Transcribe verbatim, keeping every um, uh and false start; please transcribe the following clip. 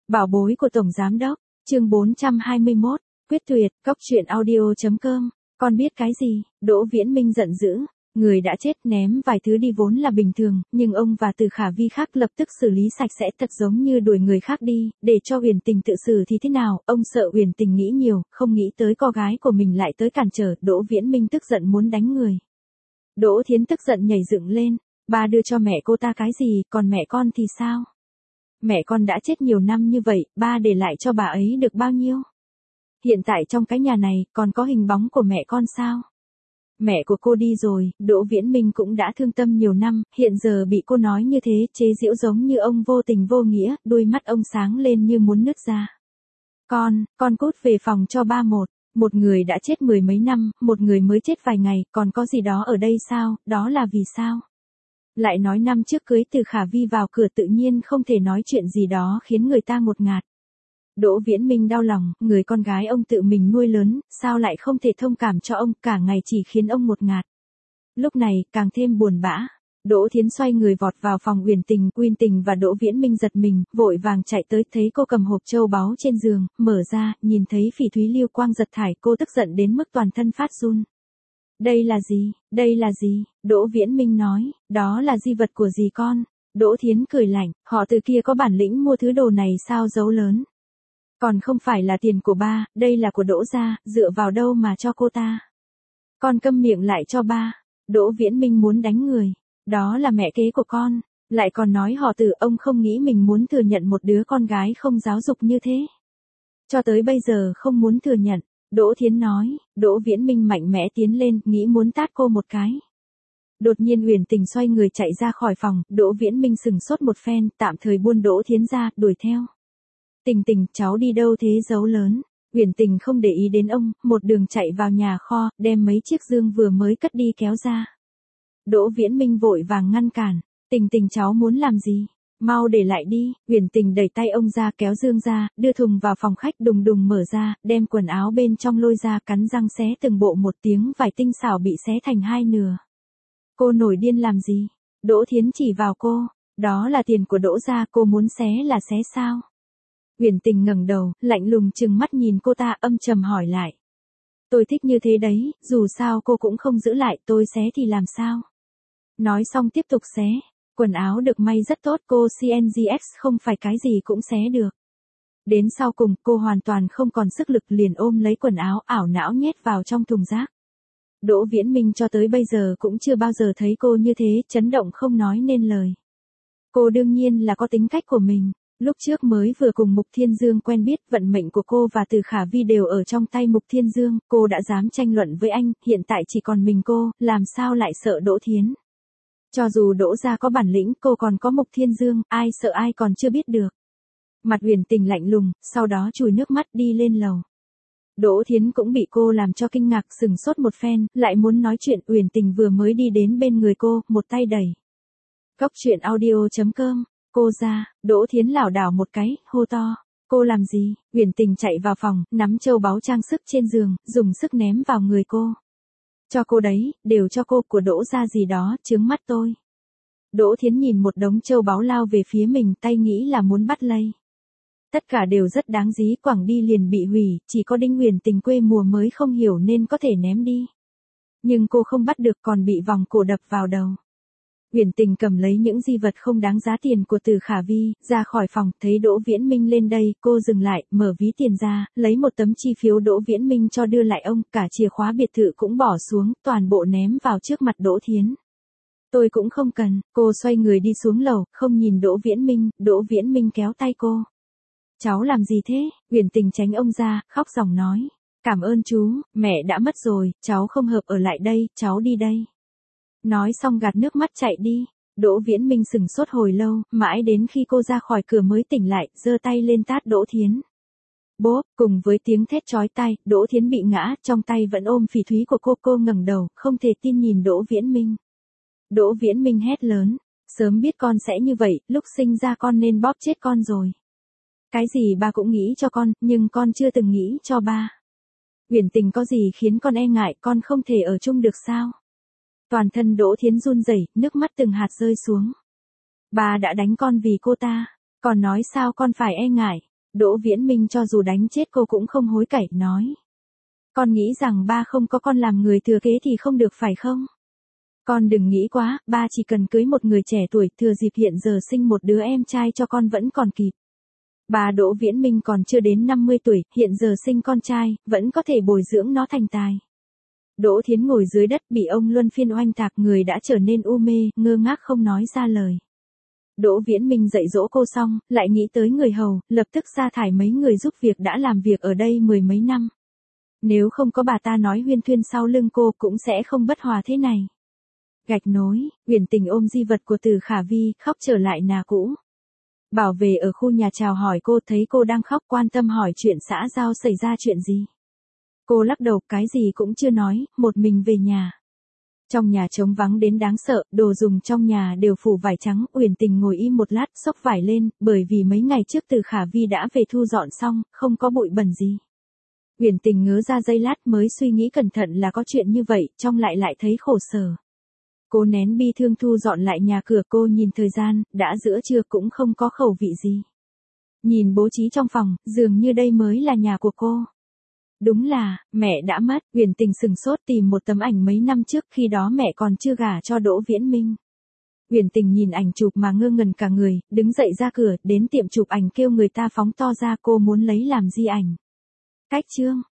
Bảo bối của Tổng Giám Đốc, chương bốn trăm hai mươi mốt, quyết tuyệt, cóc truyện audio chấm com, con biết cái gì, Đỗ Viễn Minh giận dữ, người đã chết ném vài thứ đi vốn là bình thường, nhưng ông và Từ Khả Vi khác lập tức xử lý sạch sẽ thật giống như đuổi người khác đi, để cho Uyển Tình tự xử thì thế nào, ông sợ Uyển Tình nghĩ nhiều, không nghĩ tới con gái của mình lại tới cản trở, Đỗ Viễn Minh tức giận muốn đánh người. Đỗ Thiến tức giận nhảy dựng lên, ba đưa cho mẹ cô ta cái gì, còn mẹ con thì sao? Mẹ con đã chết nhiều năm như vậy, ba để lại cho bà ấy được bao nhiêu? Hiện tại trong cái nhà này, còn có hình bóng của mẹ con sao? Mẹ của cô đi rồi, Đỗ Viễn Minh cũng đã thương tâm nhiều năm, hiện giờ bị cô nói như thế, chế giễu giống như ông vô tình vô nghĩa, đôi mắt ông sáng lên như muốn nứt ra. Con, con cút về phòng cho ba một. Một người đã chết mười mấy năm, một người mới chết vài ngày, còn có gì đó ở đây sao, đó là vì sao? Lại nói năm trước cưới Từ Khả Vi vào cửa tự nhiên không thể nói chuyện gì đó khiến người ta ngột ngạt. Đỗ Viễn Minh đau lòng, người con gái ông tự mình nuôi lớn, sao lại không thể thông cảm cho ông, cả ngày chỉ khiến ông ngột ngạt. Lúc này, càng thêm buồn bã. Đỗ Thiến xoay người vọt vào phòng Uyển Tình, Uyển Tình và Đỗ Viễn Minh giật mình, vội vàng chạy tới, thấy cô cầm hộp châu báu trên giường, mở ra, nhìn thấy phỉ thúy lưu quang giật thải, cô tức giận đến mức toàn thân phát run. Đây là gì, đây là gì, Đỗ Viễn Minh nói, đó là di vật của dì con. Đỗ Thiến cười lạnh, họ Từ kia có bản lĩnh mua thứ đồ này sao giấu lớn. Còn không phải là tiền của ba, đây là của Đỗ gia, dựa vào đâu mà cho cô ta. Con câm miệng lại cho ba. Đỗ Viễn Minh muốn đánh người. Đó là mẹ kế của con. Lại còn nói họ Từ, ông không nghĩ mình muốn thừa nhận một đứa con gái không giáo dục như thế. Cho tới bây giờ không muốn thừa nhận. Đỗ Thiến nói, Đỗ Viễn Minh mạnh mẽ tiến lên, nghĩ muốn tát cô một cái. Đột nhiên Uyển Tình xoay người chạy ra khỏi phòng, Đỗ Viễn Minh sừng sốt một phen, tạm thời buông Đỗ Thiến ra, đuổi theo. Tình Tình, cháu đi đâu thế giấu lớn? Uyển Tình không để ý đến ông, một đường chạy vào nhà kho, đem mấy chiếc dương vừa mới cất đi kéo ra. Đỗ Viễn Minh vội vàng ngăn cản, Tình Tình cháu muốn làm gì? Mau để lại đi, Uyển Tình đẩy tay ông ra kéo dương ra, đưa thùng vào phòng khách đùng đùng mở ra, đem quần áo bên trong lôi ra cắn răng xé từng bộ một tiếng vải tinh xảo bị xé thành hai nửa. Cô nổi điên làm gì? Đỗ Thiến chỉ vào cô, đó là tiền của Đỗ gia, cô muốn xé là xé sao? Uyển Tình ngẩng đầu, lạnh lùng trừng mắt nhìn cô ta, âm trầm hỏi lại. Tôi thích như thế đấy, dù sao cô cũng không giữ lại, tôi xé thì làm sao? Nói xong tiếp tục xé. Quần áo được may rất tốt, cô xê en giê ích không phải cái gì cũng xé được. Đến sau cùng, cô hoàn toàn không còn sức lực, liền ôm lấy quần áo ảo não nhét vào trong thùng rác. Đỗ Viễn Minh cho tới bây giờ cũng chưa bao giờ thấy cô như thế, chấn động không nói nên lời. Cô đương nhiên là có tính cách của mình. Lúc trước mới vừa cùng Mục Thiên Dương quen biết, vận mệnh của cô và Từ Khả Vi đều ở trong tay Mục Thiên Dương, cô đã dám tranh luận với anh, hiện tại chỉ còn mình cô, làm sao lại sợ Đỗ Thiến. Cho dù Đỗ gia có bản lĩnh, cô còn có Mục Thiên Dương, ai sợ ai còn chưa biết được. Mặt Uyển Tình lạnh lùng, sau đó chùi nước mắt đi lên lầu. Đỗ Thiến cũng bị cô làm cho kinh ngạc, sừng sốt một phen, lại muốn nói chuyện. Uyển Tình vừa mới đi đến bên người cô, một tay đẩy. Cóc truyện audio chấm com, cô ra, Đỗ Thiến lảo đảo một cái, hô to. Cô làm gì? Uyển Tình chạy vào phòng, nắm châu báu trang sức trên giường, dùng sức ném vào người cô. Cho cô đấy, đều cho cô, của Đỗ gia gì đó, chướng mắt tôi. Đỗ Thiến nhìn một đống châu báu lao về phía mình, tay nghĩ là muốn bắt lây. Tất cả đều rất đáng giá, quẳng đi liền bị hủy, chỉ có Đinh Uyển Tình quê mùa mới không hiểu nên có thể ném đi. Nhưng cô không bắt được, còn bị vòng cổ đập vào đầu. Uyển Tình cầm lấy những di vật không đáng giá tiền của Từ Khả Vi, ra khỏi phòng, thấy Đỗ Viễn Minh lên đây, cô dừng lại, mở ví tiền ra, lấy một tấm chi phiếu Đỗ Viễn Minh cho đưa lại ông, cả chìa khóa biệt thự cũng bỏ xuống, toàn bộ ném vào trước mặt Đỗ Thiến. Tôi cũng không cần, cô xoay người đi xuống lầu, không nhìn Đỗ Viễn Minh, Đỗ Viễn Minh kéo tay cô. Cháu làm gì thế? Uyển Tình tránh ông ra, khóc ròng nói. Cảm ơn chú, mẹ đã mất rồi, cháu không hợp ở lại đây, cháu đi đây. Nói xong gạt nước mắt chạy đi. Đỗ Viễn Minh sừng sốt hồi lâu, mãi đến khi cô ra khỏi cửa mới tỉnh lại, giơ tay lên tát Đỗ Thiến. Bốp, cùng với tiếng thét chói tai, Đỗ Thiến bị ngã, trong tay vẫn ôm phỉ thúy của cô, cô ngẩng đầu, không thể tin nhìn Đỗ Viễn Minh. Đỗ Viễn Minh hét lớn, sớm biết con sẽ như vậy, lúc sinh ra con nên bóp chết con rồi. Cái gì ba cũng nghĩ cho con, nhưng con chưa từng nghĩ cho ba. Uyển Tình có gì khiến con e ngại, con không thể ở chung được sao? Toàn thân Đỗ Thiến run rẩy, nước mắt từng hạt rơi xuống. Ba đã đánh con vì cô ta, còn nói sao con phải e ngại. Đỗ Viễn Minh cho dù đánh chết cô cũng không hối cải, nói. Con nghĩ rằng ba không có con làm người thừa kế thì không được phải không? Con đừng nghĩ quá, ba chỉ cần cưới một người trẻ tuổi, thừa dịp hiện giờ sinh một đứa em trai cho con vẫn còn kịp. Bà Đỗ Viễn Minh còn chưa đến năm mươi tuổi, hiện giờ sinh con trai, vẫn có thể bồi dưỡng nó thành tài. Đỗ Thiến ngồi dưới đất bị ông luân phiên oanh tạc, người đã trở nên u mê, ngơ ngác không nói ra lời. Đỗ Viễn Minh dạy dỗ cô xong, lại nghĩ tới người hầu, lập tức sa thải mấy người giúp việc đã làm việc ở đây mười mấy năm. Nếu không có bà ta nói huyên thuyên sau lưng cô cũng sẽ không bất hòa thế này. Gạch nối, Uyển Tình ôm di vật của Từ Khả Vi, khóc trở lại nhà cũ. Bảo vệ ở khu nhà chào hỏi cô, thấy cô đang khóc quan tâm hỏi chuyện xã giao xảy ra chuyện gì. Cô lắc đầu, cái gì cũng chưa nói, một mình về nhà. Trong nhà trống vắng đến đáng sợ, đồ dùng trong nhà đều phủ vải trắng. Uyển Tình ngồi im một lát, xốc vải lên, bởi vì mấy ngày trước Từ Khả Vi đã về thu dọn xong, không có bụi bẩn gì. Uyển Tình ngớ ra giây lát mới suy nghĩ cẩn thận là có chuyện như vậy, trong lại lại thấy khổ sở. Cô nén bi thương thu dọn lại nhà cửa, cô nhìn thời gian, đã giữa trưa cũng không có khẩu vị gì. Nhìn bố trí trong phòng, dường như đây mới là nhà của cô. Đúng là, mẹ đã mất. Uyển Tình sừng sốt tìm một tấm ảnh mấy năm trước, khi đó mẹ còn chưa gả cho Đỗ Viễn Minh. Uyển Tình nhìn ảnh chụp mà ngơ ngẩn cả người, đứng dậy ra cửa, đến tiệm chụp ảnh kêu người ta phóng to ra, cô muốn lấy làm di ảnh. Cách chương